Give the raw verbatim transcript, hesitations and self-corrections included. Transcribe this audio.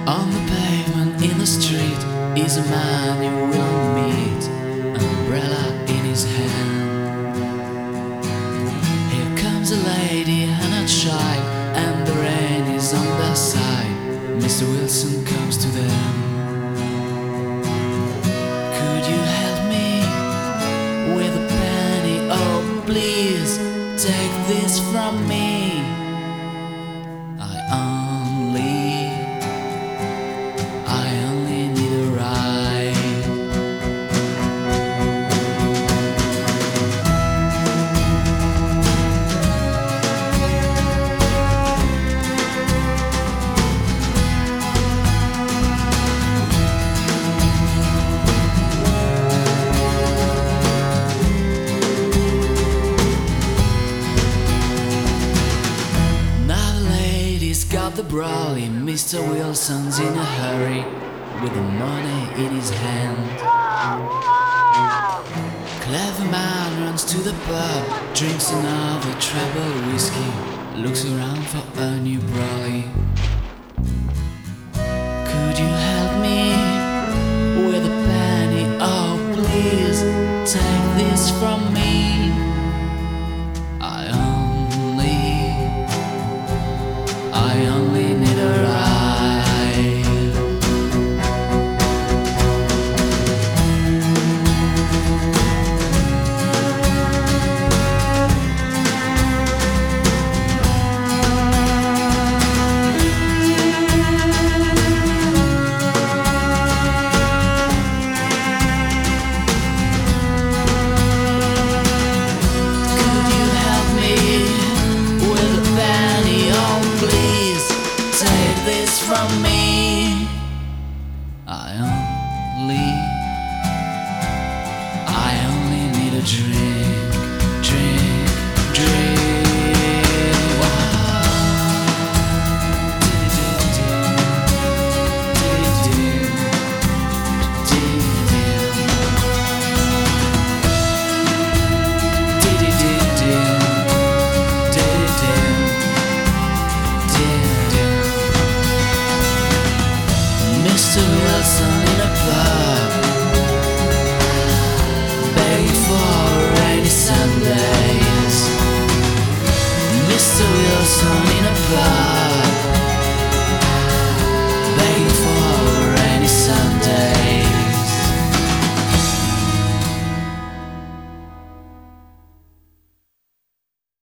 On the pavement in the street is a man you will meet, an umbrella in his hand. Here comes a lady and a child, and the rain is on their side. Mister Wilson comes to them. Could you help me with a penny? Oh, please take this from me. I only, I only need a ride. Got the brolly, Mister Wilson's in a hurry, with the money in his hand. Clever man runs to the pub, drinks another treble whiskey, looks around for a new brolly. Could you help me with a penny? Oh, please take this from me. I I only need a ride. Could you help me with a penny? Oh, please take this from me. I only, I only need a drink, drink, drink. Wow. Mister Wilson in a pub, begging for rainy Sundays. Mister Wilson in a pub.